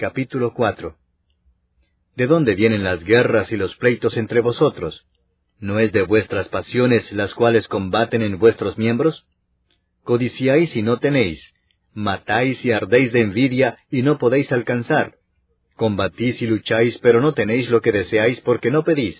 Capítulo 4. ¿De dónde vienen las guerras y los pleitos entre vosotros? ¿No es de vuestras pasiones las cuales combaten en vuestros miembros? Codiciáis y no tenéis, matáis y ardéis de envidia y no podéis alcanzar. Combatís y lucháis, pero no tenéis lo que deseáis porque no pedís.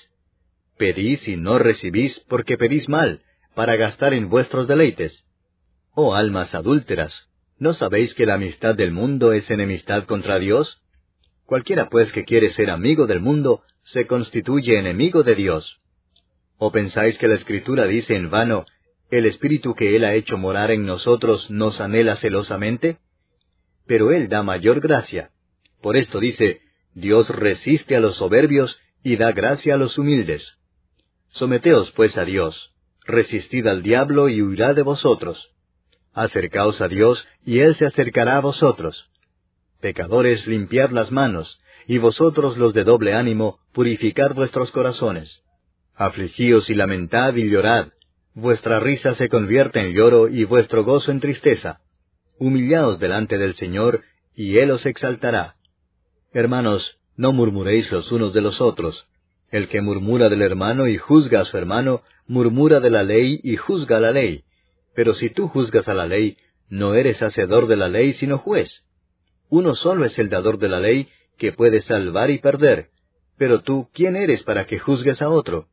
Pedís y no recibís porque pedís mal, para gastar en vuestros deleites. Oh almas adúlteras, ¿no sabéis que la amistad del mundo es enemistad contra Dios? Cualquiera pues que quiere ser amigo del mundo, se constituye enemigo de Dios. ¿O pensáis que la Escritura dice en vano, el Espíritu que Él ha hecho morar en nosotros nos anhela celosamente? Pero Él da mayor gracia. Por esto dice, Dios resiste a los soberbios y da gracia a los humildes. Someteos pues a Dios, resistid al diablo y huirá de vosotros. Acercaos a Dios y Él se acercará a vosotros. Pecadores, limpiad las manos, y vosotros los de doble ánimo, purificad vuestros corazones. Afligíos y lamentad y llorad, vuestra risa se convierte en lloro y vuestro gozo en tristeza. Humillaos delante del Señor, y Él os exaltará. Hermanos, no murmuréis los unos de los otros. El que murmura del hermano y juzga a su hermano, murmura de la ley y juzga la ley. Pero si tú juzgas a la ley, no eres hacedor de la ley, sino juez. Uno solo es el dador de la ley, que puede salvar y perder. Pero tú, ¿quién eres para que juzgues a otro?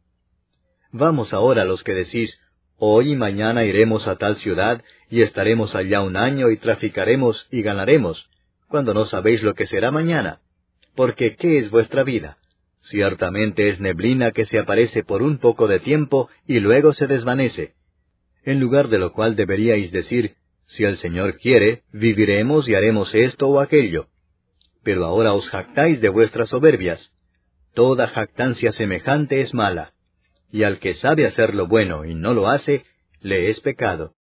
Vamos ahora los que decís, hoy y mañana iremos a tal ciudad, y estaremos allá un año, y traficaremos y ganaremos, cuando no sabéis lo que será mañana. Porque ¿qué es vuestra vida? Ciertamente es neblina que se aparece por un poco de tiempo, y luego se desvanece. En lugar de lo cual deberíais decir, si el Señor quiere, viviremos y haremos esto o aquello. Pero ahora os jactáis de vuestras soberbias. Toda jactancia semejante es mala. Y al que sabe hacer lo bueno y no lo hace, le es pecado.